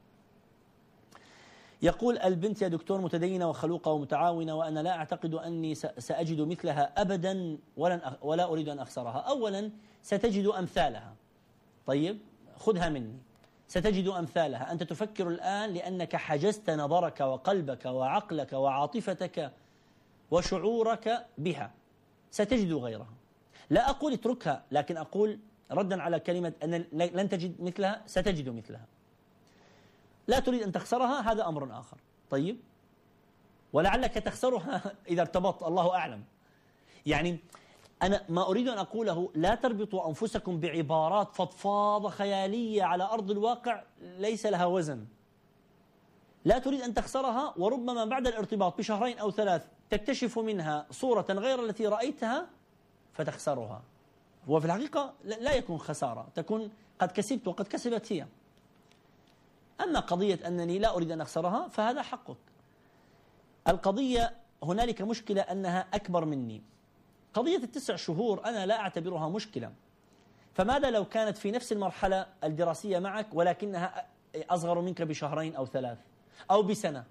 يقول البنت يا دكتور متدينة وخلوقة ومتعاونة، وأنا لا أعتقد أني سأجد مثلها أبدا ولن ولا أريد أن أخسرها. أولا ستجد أمثالها. طيب خذها مني، ستجد أمثالها. أنت تفكر الآن لأنك حجزت نظرك وقلبك وعقلك وعاطفتك وشعورك بها. ستجد غيرها. لا أقول اتركها، لكن أقول ردا على كلمة أن لن تجد مثلها، ستجد مثلها. لا تريد أن تخسرها، هذا أمر آخر. طيب ولعلك تخسرها إذا ارتبطت، الله أعلم. يعني أنا ما أريد أن أقوله لا تربطوا أنفسكم بعبارات فضفاضة خيالية على أرض الواقع ليس لها وزن. لا تريد أن تخسرها، وربما بعد الارتباط بشهرين أو ثلاث تكتشف منها صورة غير التي رأيتها فتخسرها. وفي الحقيقة لا يكون خسارة، تكون قد كسبت وقد كسبت هي. أما قضية أنني لا أريد أن أخسرها فهذا حقك. القضية هنالك مشكلة أنها أكبر مني. قضية التسع شهور أنا لا أعتبرها مشكلة. فماذا لو كانت في نفس المرحلة الدراسية معك ولكنها أصغر منك بشهرين أو ثلاث أو بسنة؟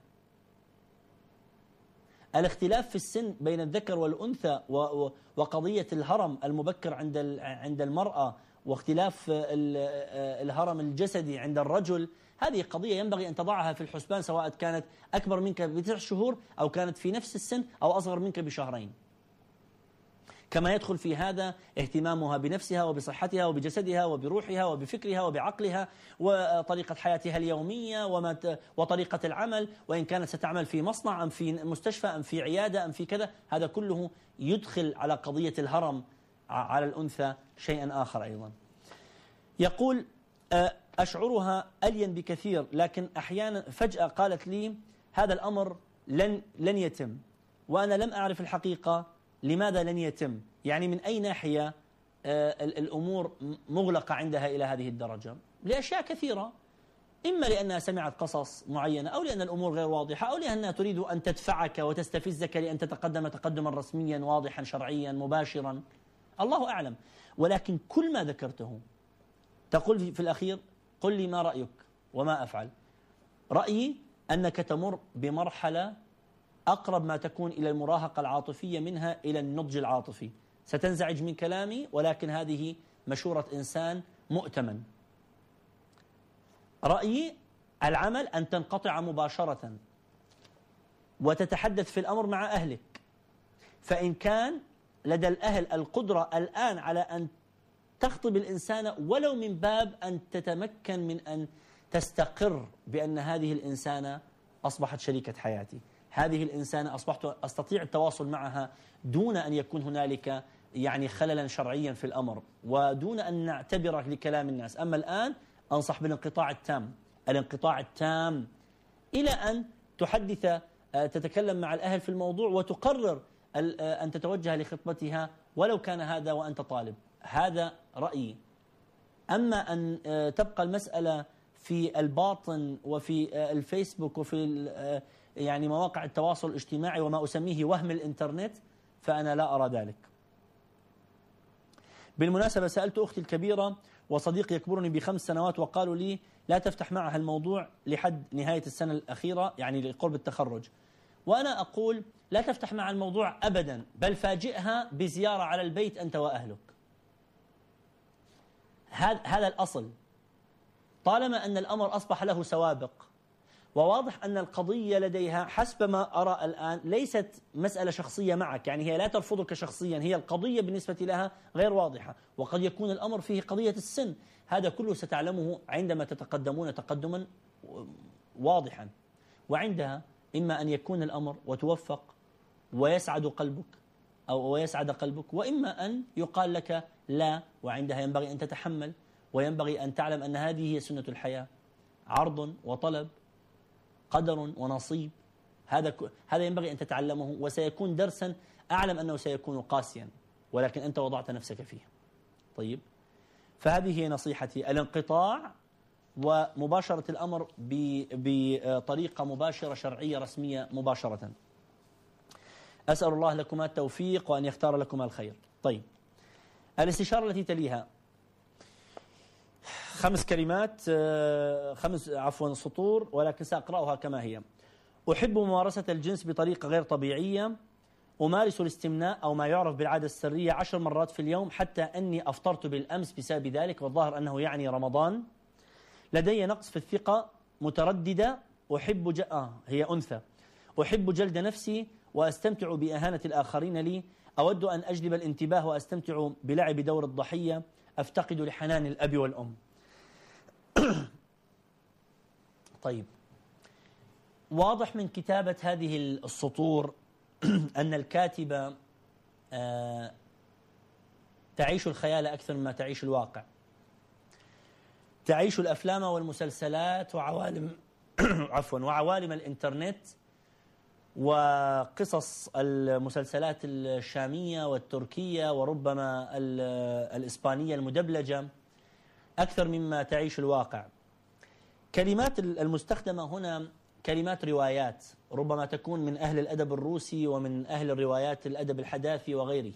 الاختلاف في السن بين الذكر والأنثى وقضية الهرم المبكر عند عند المرأة واختلاف الهرم الجسدي عند الرجل، هذه قضية ينبغي أن تضعها في الحسبان، سواء كانت أكبر منك بتسع شهور أو كانت في نفس السن أو أصغر منك بشهرين. كما يدخل في هذا اهتمامها بنفسها وبصحتها وبجسدها وبروحها وبفكرها وبعقلها وطريقة حياتها اليومية وطريقة العمل، وإن كانت ستعمل في مصنع أم في مستشفى أم في عيادة أم في كذا، هذا كله يدخل على قضية الهرم على الأنثى شيئا آخر أيضا. يقول أشعرها ألين بكثير، لكن أحيانا فجأة قالت لي هذا الأمر لن لن يتم، وأنا لم أعرف الحقيقة لماذا لن يتم، يعني من أي ناحية الأمور مغلقة عندها إلى هذه الدرجة؟ لأشياء كثيرة، إما لأنها سمعت قصص معينة، أو لأن الأمور غير واضحة، أو لأنها تريد أن تدفعك وتستفزك لأن تتقدم تقدما رسميا واضحا شرعيا مباشرا، الله أعلم. ولكن كل ما ذكرته تقول في الأخير قل لي ما رأيك وما أفعل. رأيي أنك تمر بمرحلة أقرب ما تكون إلى المراهقة العاطفية منها إلى النضج العاطفي. ستنزعج من كلامي، ولكن هذه مشورة إنسان مؤتمن. رأيي العمل أن تنقطع مباشرة وتتحدث في الأمر مع أهلك، فإن كان لدى الأهل القدرة الآن على أن تخطب الإنسان ولو من باب أن تتمكن من أن تستقر بأن هذه الإنسانة أصبحت شريكة حياتي، هذه الإنسانة أصبحت أستطيع التواصل معها دون أن يكون هنالك يعني خللا شرعيا في الأمر، ودون أن نعتبر لكلام الناس. أما الآن أنصح بالانقطاع التام، الانقطاع التام إلى أن تحدث تتكلم مع الأهل في الموضوع وتقرر أن تتوجه لخطبتها ولو كان هذا وأنت طالب. هذا رأيي. أما أن تبقى المسألة في الباطن وفي الفيسبوك وفي يعني مواقع التواصل الاجتماعي وما أسميه وهم الإنترنت، فأنا لا أرى ذلك. بالمناسبة سألت أختي الكبيرة وصديقي يكبرني بخمس سنوات وقالوا لي لا تفتح معها الموضوع لحد نهاية السنة الأخيرة، يعني لقرب التخرج. وأنا أقول لا تفتح مع الموضوع أبدا، بل فاجئها بزيارة على البيت أنت وأهلك. هذا الأصل. طالما أن الأمر أصبح له سوابق وواضح أن القضية لديها حسب ما أرى الآن ليست مسألة شخصية معك، يعني هي لا ترفضك شخصيا، هي القضية بالنسبة لها غير واضحة، وقد يكون الأمر فيه قضية السن. هذا كله ستعلمه عندما تتقدمون تقدما واضحا، وعندها إما أن يكون الأمر وتوفق ويسعد قلبك أو ويسعد قلبك، وإما أن يقال لك لا، وعندها ينبغي أن تتحمل، وينبغي أن تعلم أن هذه هي سنة الحياة، عرض وطلب، قدر ونصيب. هذا هذا ينبغي أن تتعلمه، وسيكون درسا أعلم أنه سيكون قاسيا، ولكن أنت وضعت نفسك فيه. طيب، فهذه هي نصيحتي، الانقطاع ومباشرة الأمر بطريقة مباشرة شرعية رسمية مباشرة. أسأل الله لكما التوفيق وأن يختار لكما الخير. طيب، الاستشارة التي تليها خمس كلمات، خمس عفوا سطور، ولكن سأقرأها كما هي. أحب ممارسة الجنس بطريقة غير طبيعية، أمارس الاستمناء أو ما يعرف بالعادة السرية عشر مرات في اليوم، حتى أني أفطرت بالأمس بسبب ذلك، والظاهر أنه يعني رمضان. لدي نقص في الثقة، مترددة، أحب ج... آه هي أنثى. أحب جلد نفسي وأستمتع بإهانة الآخرين لي، أود أن أجلب الانتباه وأستمتع بلعب دور الضحية، أفتقد لحنان الأب والأم. طيب، واضح من كتابة هذه السطور أن الكاتبة آه تعيش الخيال أكثر مما تعيش الواقع، تعيش الأفلام والمسلسلات وعوالم عفوا وعوالم الإنترنت وقصص المسلسلات الشامية والتركية وربما الإسبانية المدبلجة أكثر مما تعيش الواقع. كلمات المستخدمة هنا كلمات روايات، ربما تكون من أهل الأدب الروسي ومن أهل الروايات الأدب الحداثي وغيره.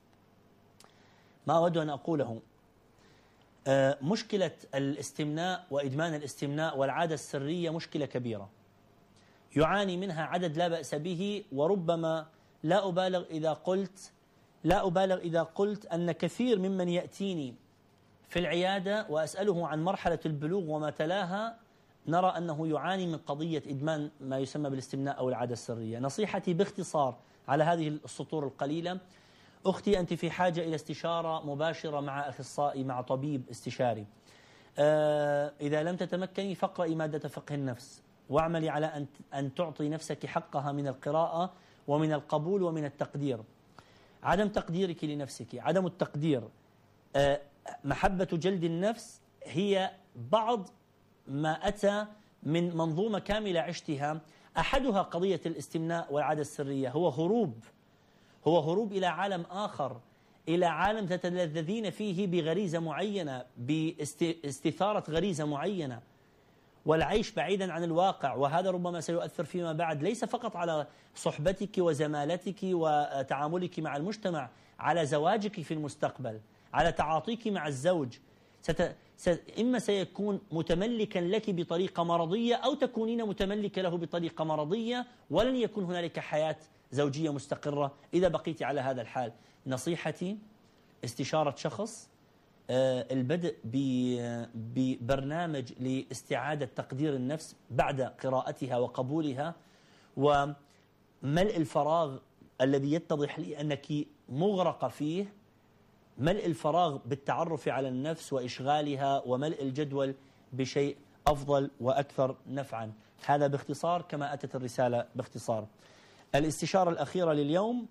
ما أود أن أقوله، مشكلة الاستمناء وإدمان الاستمناء والعادة السرية مشكلة كبيرة يعاني منها عدد لا بأس به، وربما لا أبالغ إذا قلت لا أبالغ إذا قلت أن كثير ممن يأتيني في العيادة وأسأله عن مرحلة البلوغ وما تلاها نرى أنه يعاني من قضية إدمان ما يسمى بالاستمناء أو العادة السرية. نصيحتي باختصار على هذه السطور القليلة: أختي، أنت في حاجة إلى استشارة مباشرة مع أخصائي، مع طبيب استشاري. آه إذا لم تتمكني فاقرأي مادة فقه النفس، واعملي على أن أن تعطي نفسك حقها من القراءة ومن القبول ومن التقدير. عدم تقديرك لنفسك، عدم التقدير، آه محبة جلد النفس هي بعض ما أتى من منظومة كاملة عشتها أحدها قضية الاستمناء والعادة السرية، هو هروب هو هروب إلى عالم آخر، إلى عالم تتلذذين فيه بغريزة معينة، باستثارة غريزة معينة، والعيش بعيدا عن الواقع. وهذا ربما سيؤثر فيما بعد ليس فقط على صحبتك وزمالتك وتعاملك مع المجتمع، على زواجك في المستقبل، على تعاطيك مع الزوج. ست... س... إما سيكون متملكا لك بطريقة مرضية، أو تكونين متملكة له بطريقة مرضية، ولن يكون هنالك حياة زوجية مستقرة إذا بقيت على هذا الحال. نصيحتي استشارة شخص، البدء ببرنامج لاستعادة تقدير النفس بعد قراءتها وقبولها، وملء الفراغ الذي يتضح لي أنك مغرقة فيه، ملء الفراغ بالتعرف على النفس وإشغالها، وملء الجدول بشيء أفضل وأكثر نفعا. هذا باختصار كما أتت الرسالة باختصار. الاستشارة الأخيرة لليوم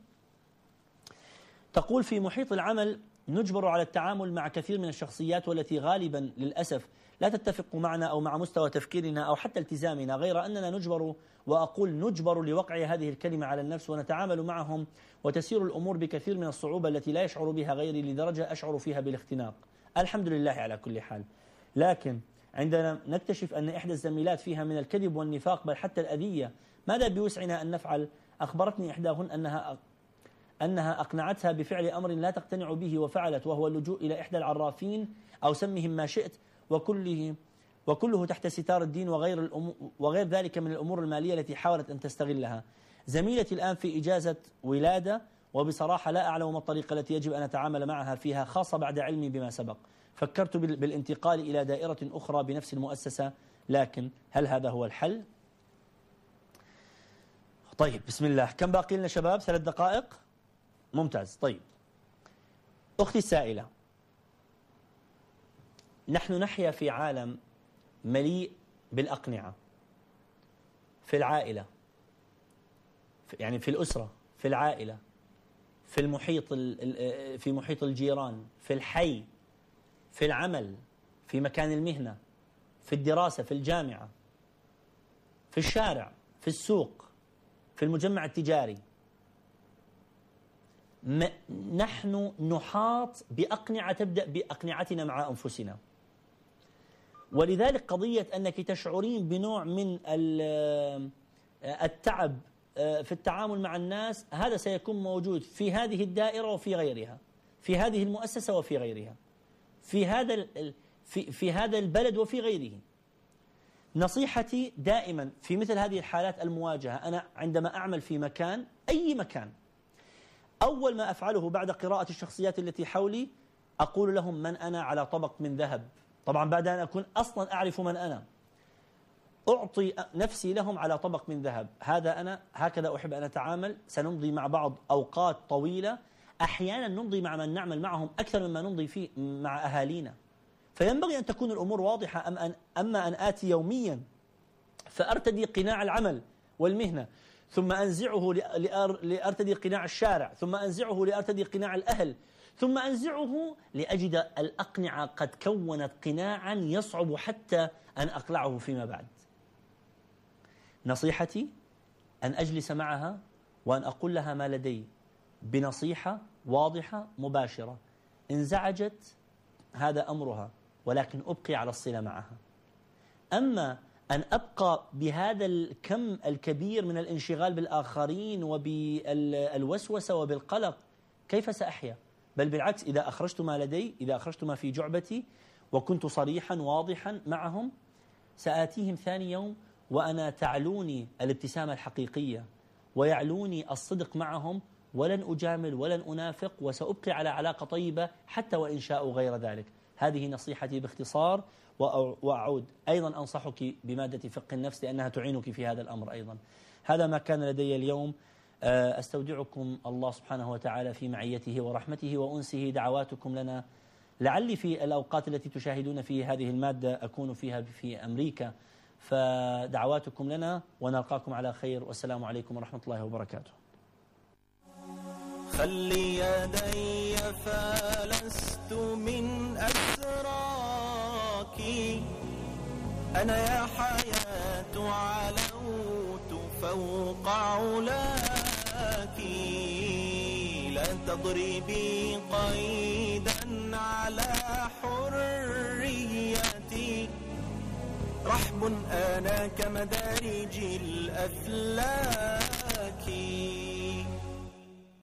تقول: في محيط العمل نجبر على التعامل مع كثير من الشخصيات، والتي غالبا للأسف لا تتفق معنا أو مع مستوى تفكيرنا أو حتى التزامنا، غير أننا نجبر، وأقول نجبر لوقع هذه الكلمة على النفس، ونتعامل معهم وتسير الأمور بكثير من الصعوبة التي لا يشعر بها غيري، لدرجة أشعر فيها بالاختناق. الحمد لله على كل حال. لكن عندما نكتشف أن إحدى الزميلات فيها من الكذب والنفاق بل حتى الأذية، ماذا بوسعنا أن نفعل؟ أخبرتني إحداهن أنها أنها أقنعتها بفعل أمر لا تقتنع به وفعلت، وهو اللجوء إلى إحدى العرافين أو سمهم ما شئت، وكله وكله تحت ستار الدين وغير وغير ذلك من الأمور المالية التي حاولت أن تستغلها. زميلتي الآن في إجازة ولادة، وبصراحة لا أعلم ما الطريقة التي يجب أن أتعامل معها فيها، خاصة بعد علمي بما سبق. فكرت بالانتقال إلى دائرة أخرى بنفس المؤسسة، لكن هل هذا هو الحل؟ طيب، بسم الله. كم باقي لنا شباب؟ ثلاث دقائق. ممتاز. طيب، أختي السائلة، نحن نحيا في عالم مليء بالأقنعة، في العائلة، يعني في الأسرة، في العائلة، في المحيط، في محيط الجيران، في الحي، في العمل، في مكان المهنة، في الدراسة، في الجامعة، في الشارع، في السوق، في المجمع التجاري. نحن نحاط بأقنعة تبدأ بأقنعتنا مع أنفسنا، ولذلك قضية أنك تشعرين بنوع من التعب في التعامل مع الناس، هذا سيكون موجود في هذه الدائرة وفي غيرها، في هذه المؤسسة وفي غيرها، في هذا في في هذا البلد وفي غيره. نصيحتي دائما في مثل هذه الحالات المواجهة. أنا عندما أعمل في مكان، أي مكان، أول ما أفعله بعد قراءة الشخصيات التي حولي أقول لهم من أنا على طبق من ذهب، طبعا بعد أن أكون أصلا أعرف من أنا، أعطي نفسي لهم على طبق من ذهب. هذا أنا، هكذا أحب أن أتعامل. سنمضي مع بعض أوقات طويلة، أحيانا نمضي مع من نعمل معهم أكثر مما نمضي فيه مع أهالينا، فينبغي أن تكون الأمور واضحة. أم أن أما أن آتي يوميا فأرتدي قناع العمل والمهنة، ثم أنزعه لأرتدي قناع الشارع، ثم أنزعه لأرتدي قناع الأهل، ثم أنزعه لأجد الأقنعة قد كونت قناعا يصعب حتى أن أقلعه فيما بعد. نصيحتي أن أجلس معها وأن أقول لها ما لدي بنصيحة واضحة مباشرة. انزعجت، هذا أمرها، ولكن أبقي على الصلة معها. أما أن أبقى بهذا الكم الكبير من الانشغال بالآخرين وبالوسوسة وبالقلق، كيف سأحيا؟ بل بالعكس، إذا أخرجت ما لدي، إذا أخرجت ما في جعبتي وكنت صريحا واضحا معهم، سآتيهم ثاني يوم وأنا تعلوني الابتسامة الحقيقية ويعلوني الصدق معهم، ولن أجامل ولن أنافق، وسأبقي على علاقة طيبة حتى وإن شاءوا غير ذلك. هذه نصيحتي باختصار. وأعود أيضا أنصحك بمادة فقه النفس لأنها تعينك في هذا الأمر أيضا. هذا ما كان لدي اليوم. أستودعكم الله سبحانه وتعالى في معيته ورحمته وأنسه. دعواتكم لنا، لعلي في الأوقات التي تشاهدون فيه هذه المادة أكون فيها في أمريكا، فدعواتكم لنا ونلقاكم على خير، والسلام عليكم ورحمة الله وبركاته. خلي يدي فلست من أسراك، أنا يا حياة علوت فوق علاك لا تضربي قيدا على حريتي رحب أنا كمدارج الأفلاك